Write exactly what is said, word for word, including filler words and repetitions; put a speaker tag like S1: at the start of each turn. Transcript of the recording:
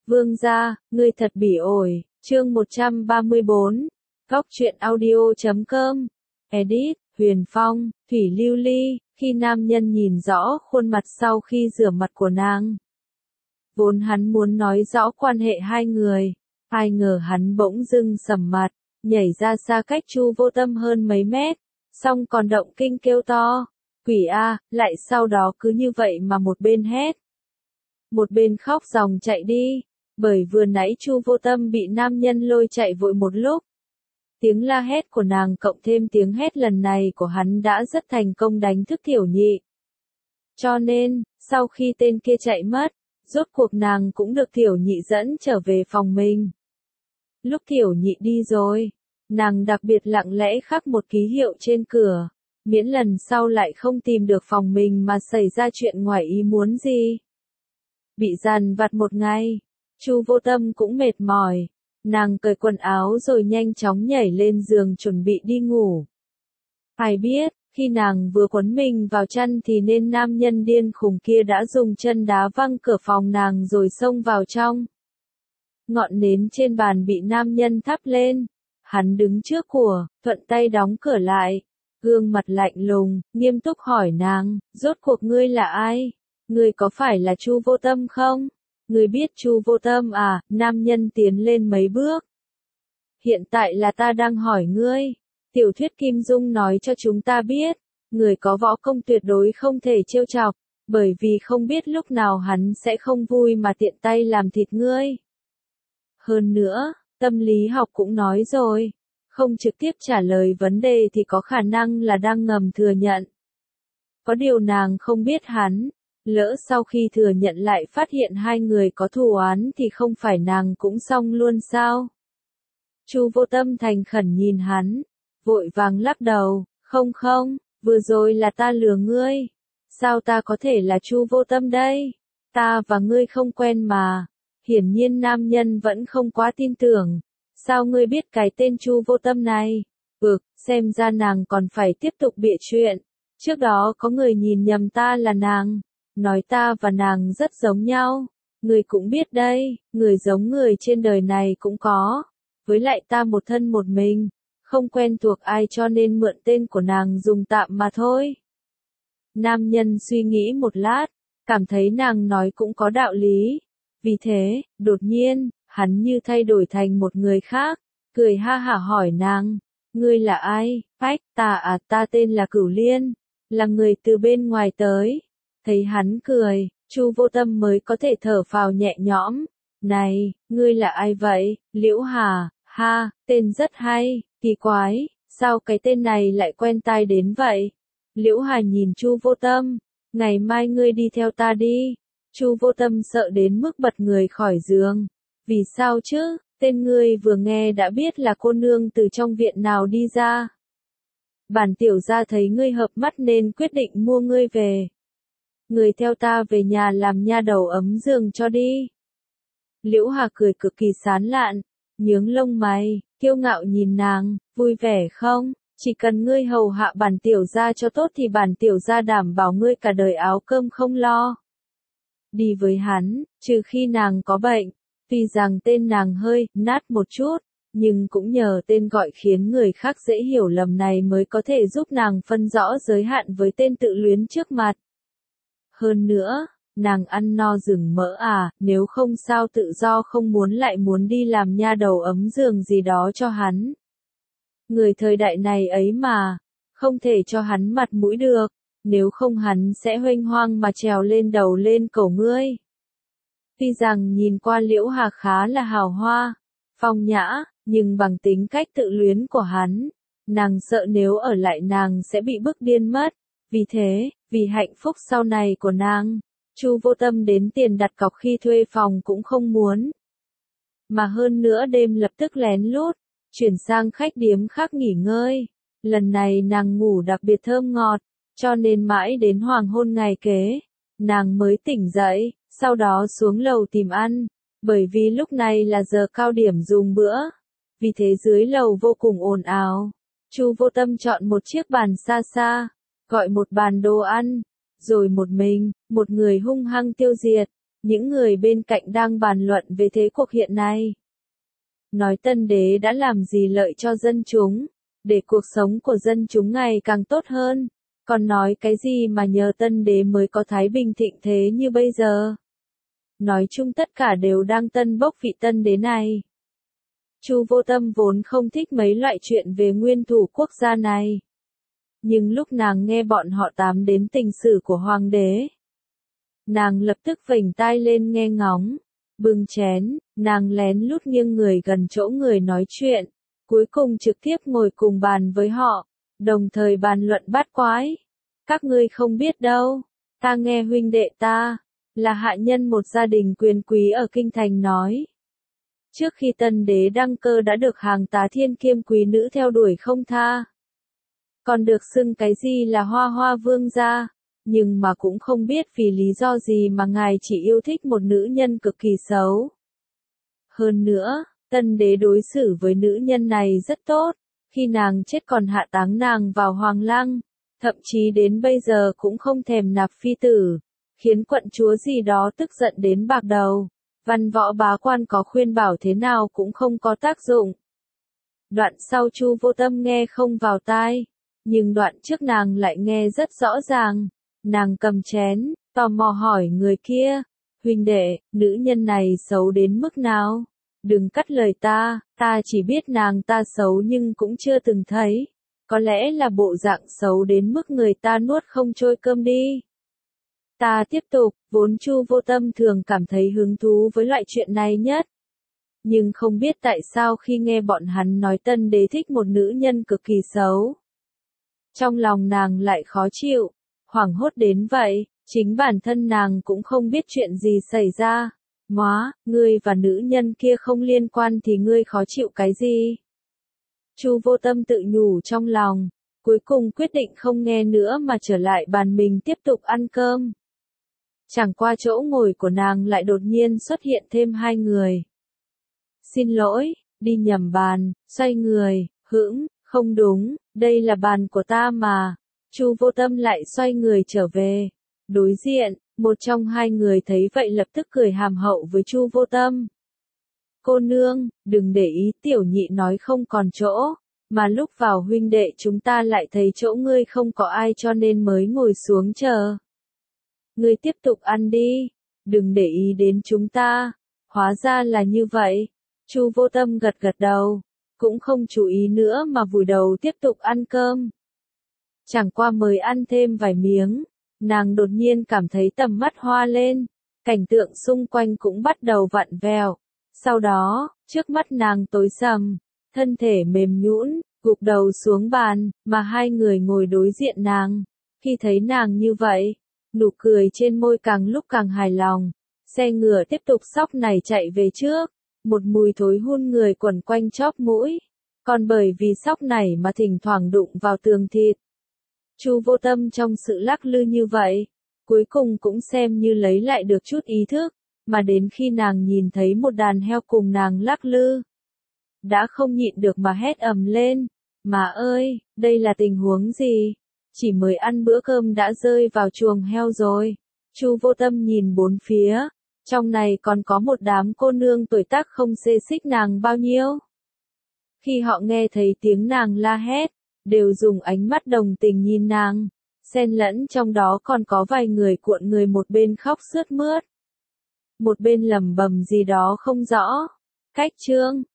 S1: Vương gia, ngươi thật bỉ ổi, chương một trăm ba mươi bốn, Góc truyện audio chấm com, edit, Huyền Phong, Thủy Lưu Ly, khi nam nhân nhìn rõ khuôn mặt sau khi rửa mặt của nàng. Vốn hắn muốn nói rõ quan hệ hai người, ai ngờ hắn bỗng dưng sầm mặt, nhảy ra xa cách Chu Vô Tâm hơn mấy mét, xong còn động kinh kêu to, quỷ a, lại sau đó cứ như vậy mà một bên hét. Một bên khóc ròng chạy đi, bởi vừa nãy Chu Vô Tâm bị nam nhân lôi chạy vội một lúc. Tiếng la hét của nàng cộng thêm tiếng hét lần này của hắn đã rất thành công đánh thức Tiểu Nhị. Cho nên, sau khi tên kia chạy mất, rốt cuộc nàng cũng được Tiểu Nhị dẫn trở về phòng mình. Lúc Tiểu Nhị đi rồi, nàng đặc biệt lặng lẽ khắc một ký hiệu trên cửa, miễn lần sau lại không tìm được phòng mình mà xảy ra chuyện ngoài ý muốn gì. Bị dằn vặt một ngày, Chu Vô Tâm cũng mệt mỏi, nàng cởi quần áo rồi nhanh chóng nhảy lên giường chuẩn bị đi ngủ. Ai biết, khi nàng vừa quấn mình vào chăn thì nên nam nhân điên khùng kia đã dùng chân đá văng cửa phòng nàng rồi xông vào trong. Ngọn nến trên bàn bị nam nhân thắp lên, hắn đứng trước của, thuận tay đóng cửa lại, gương mặt lạnh lùng, nghiêm túc hỏi nàng, rốt cuộc ngươi là ai? Ngươi có phải là Chu Vô Tâm không? Ngươi biết Chu Vô Tâm à? Nam nhân tiến lên mấy bước. Hiện tại là ta đang hỏi ngươi. Tiểu thuyết Kim Dung nói cho chúng ta biết, người có võ công tuyệt đối không thể trêu chọc, bởi vì không biết lúc nào hắn sẽ không vui mà tiện tay làm thịt ngươi. Hơn nữa, tâm lý học cũng nói rồi, không trực tiếp trả lời vấn đề thì có khả năng là đang ngầm thừa nhận. Có điều nàng không biết hắn, lỡ sau khi thừa nhận lại phát hiện hai người có thù oán thì không phải nàng cũng xong luôn sao? Chu Vô Tâm thành khẩn nhìn hắn, vội vàng lắc đầu, không không, vừa rồi là ta lừa ngươi. Sao ta có thể là Chu Vô Tâm đây? Ta và ngươi không quen mà. Hiển nhiên nam nhân vẫn không quá tin tưởng. Sao ngươi biết cái tên Chu Vô Tâm này? Ực, xem ra nàng còn phải tiếp tục bịa chuyện. Trước đó có người nhìn nhầm ta là nàng, nói ta và nàng rất giống nhau. Ngươi cũng biết đây, người giống người trên đời này cũng có. Với lại ta một thân một mình, không quen thuộc ai cho nên mượn tên của nàng dùng tạm mà thôi. Nam nhân suy nghĩ một lát, cảm thấy nàng nói cũng có đạo lý. Vì thế, đột nhiên, hắn như thay đổi thành một người khác, cười ha hả hỏi nàng, ngươi là ai? Phách, ta à, ta tên là Cửu Liên, là người từ bên ngoài tới. Thấy hắn cười, Chu Vô Tâm mới có thể thở phào nhẹ nhõm. Này, ngươi là ai vậy? Liễu Hà, ha, tên rất hay, kỳ quái, sao cái tên này lại quen tai đến vậy? Liễu Hà nhìn Chu Vô Tâm, ngày mai ngươi đi theo ta đi. Chu Vô Tâm sợ đến mức bật người khỏi giường. Vì sao chứ, tên ngươi vừa nghe đã biết là cô nương từ trong viện nào đi ra. Bản tiểu gia thấy ngươi hợp mắt nên quyết định mua ngươi về. Ngươi theo ta về nhà làm nha đầu ấm giường cho đi. Liễu Hà cười cực kỳ sán lạn, nhướng lông mày, kiêu ngạo nhìn nàng, vui vẻ không? Chỉ cần ngươi hầu hạ bản tiểu gia cho tốt thì bản tiểu gia đảm bảo ngươi cả đời áo cơm không lo. Đi với hắn, trừ khi nàng có bệnh, tuy rằng tên nàng hơi nát một chút, nhưng cũng nhờ tên gọi khiến người khác dễ hiểu lầm này mới có thể giúp nàng phân rõ giới hạn với tên tự luyến trước mặt. Hơn nữa, nàng ăn no rừng mỡ à, nếu không sao tự do không muốn lại muốn đi làm nha đầu ấm giường gì đó cho hắn. Người thời đại này ấy mà, không thể cho hắn mặt mũi được, nếu không hắn sẽ huênh hoang mà trèo lên đầu lên cổ ngươi. Tuy rằng nhìn qua Liễu Hà khá là hào hoa, phong nhã, nhưng bằng tính cách tự luyến của hắn, nàng sợ nếu ở lại nàng sẽ bị bức điên mất. Vì thế, vì hạnh phúc sau này của nàng, Chu Vô Tâm đến tiền đặt cọc khi thuê phòng cũng không muốn. Mà hơn nữa đêm lập tức lén lút, chuyển sang khách điếm khác nghỉ ngơi. Lần này nàng ngủ đặc biệt thơm ngọt, cho nên mãi đến hoàng hôn ngày kế, nàng mới tỉnh dậy, sau đó xuống lầu tìm ăn, bởi vì lúc này là giờ cao điểm dùng bữa. Vì thế dưới lầu vô cùng ồn ào. Chu Vô Tâm chọn một chiếc bàn xa xa, gọi một bàn đồ ăn, rồi một mình, một người hung hăng tiêu diệt. Những người bên cạnh đang bàn luận về thế cuộc hiện nay. Nói tân đế đã làm gì lợi cho dân chúng, để cuộc sống của dân chúng ngày càng tốt hơn. Còn nói cái gì mà nhờ tân đế mới có thái bình thịnh thế như bây giờ. Nói chung tất cả đều đang tân bốc vị tân đế này. Chu Vô Tâm vốn không thích mấy loại chuyện về nguyên thủ quốc gia này. Nhưng lúc nàng nghe bọn họ tám đến tình sử của hoàng đế, nàng lập tức vểnh tai lên nghe ngóng. Bưng chén, nàng lén lút nghiêng người gần chỗ người nói chuyện, cuối cùng trực tiếp ngồi cùng bàn với họ, đồng thời bàn luận bát quái. Các ngươi không biết đâu, ta nghe huynh đệ ta, là hạ nhân một gia đình quyền quý ở Kinh Thành nói. Trước khi tân đế đăng cơ đã được hàng tá thiên kiêm quý nữ theo đuổi không tha. Còn được xưng cái gì là hoa hoa vương gia, nhưng mà cũng không biết vì lý do gì mà ngài chỉ yêu thích một nữ nhân cực kỳ xấu. Hơn nữa, tân đế đối xử với nữ nhân này rất tốt, khi nàng chết còn hạ táng nàng vào hoàng lăng, thậm chí đến bây giờ cũng không thèm nạp phi tử, khiến quận chúa gì đó tức giận đến bạc đầu. Văn võ bá quan có khuyên bảo thế nào cũng không có tác dụng. Đoạn sau Chu Vô Tâm nghe không vào tai, nhưng đoạn trước nàng lại nghe rất rõ ràng. Nàng cầm chén, tò mò hỏi người kia, huynh đệ, nữ nhân này xấu đến mức nào? Đừng cắt lời ta, ta chỉ biết nàng ta xấu nhưng cũng chưa từng thấy. Có lẽ là bộ dạng xấu đến mức người ta nuốt không trôi cơm đi. Ta tiếp tục, vốn Chu Vô Tâm thường cảm thấy hứng thú với loại chuyện này nhất. Nhưng không biết tại sao khi nghe bọn hắn nói tân đế thích một nữ nhân cực kỳ xấu, trong lòng nàng lại khó chịu, hoảng hốt đến vậy, chính bản thân nàng cũng không biết chuyện gì xảy ra. Móa, ngươi và nữ nhân kia không liên quan thì ngươi khó chịu cái gì? Chu Vô Tâm tự nhủ trong lòng, cuối cùng quyết định không nghe nữa mà trở lại bàn mình tiếp tục ăn cơm. Chẳng qua chỗ ngồi của nàng lại đột nhiên xuất hiện thêm hai người. Xin lỗi, đi nhầm bàn, xoay người, hững, không đúng, đây là bàn của ta mà. Chu Vô Tâm lại xoay người trở về. Đối diện, một trong hai người thấy vậy lập tức cười hàm hậu với Chu Vô Tâm. Cô nương, đừng để ý tiểu nhị nói không còn chỗ, mà lúc vào huynh đệ chúng ta lại thấy chỗ ngươi không có ai cho nên mới ngồi xuống chờ. Ngươi tiếp tục ăn đi, đừng để ý đến chúng ta. Hóa ra là như vậy. Chu Vô Tâm gật gật đầu, cũng không chú ý nữa mà vùi đầu tiếp tục ăn cơm. Chẳng qua mới ăn thêm vài miếng, nàng đột nhiên cảm thấy tầm mắt hoa lên, cảnh tượng xung quanh cũng bắt đầu vặn vẹo. Sau đó, trước mắt nàng tối sầm, thân thể mềm nhũn, gục đầu xuống bàn, mà hai người ngồi đối diện nàng. Khi thấy nàng như vậy, nụ cười trên môi càng lúc càng hài lòng. Xe ngựa tiếp tục xóc này chạy về trước, một mùi thối hun người quẩn quanh chóp mũi. Còn bởi vì xóc này mà thỉnh thoảng đụng vào tường thịt. Chu Vô Tâm trong sự lắc lư như vậy, cuối cùng cũng xem như lấy lại được chút ý thức, mà đến khi nàng nhìn thấy một đàn heo cùng nàng lắc lư, đã không nhịn được mà hét ầm lên, mà ơi, đây là tình huống gì? Chỉ mới ăn bữa cơm đã rơi vào chuồng heo rồi. Chu Vô Tâm nhìn bốn phía, trong này còn có một đám cô nương tuổi tác không xê xích nàng bao nhiêu. Khi họ nghe thấy tiếng nàng la hét, đều dùng ánh mắt đồng tình nhìn nàng, xen lẫn trong đó còn có vài người cuộn người một bên khóc sướt mướt, một bên lẩm bẩm gì đó không rõ. Cách chương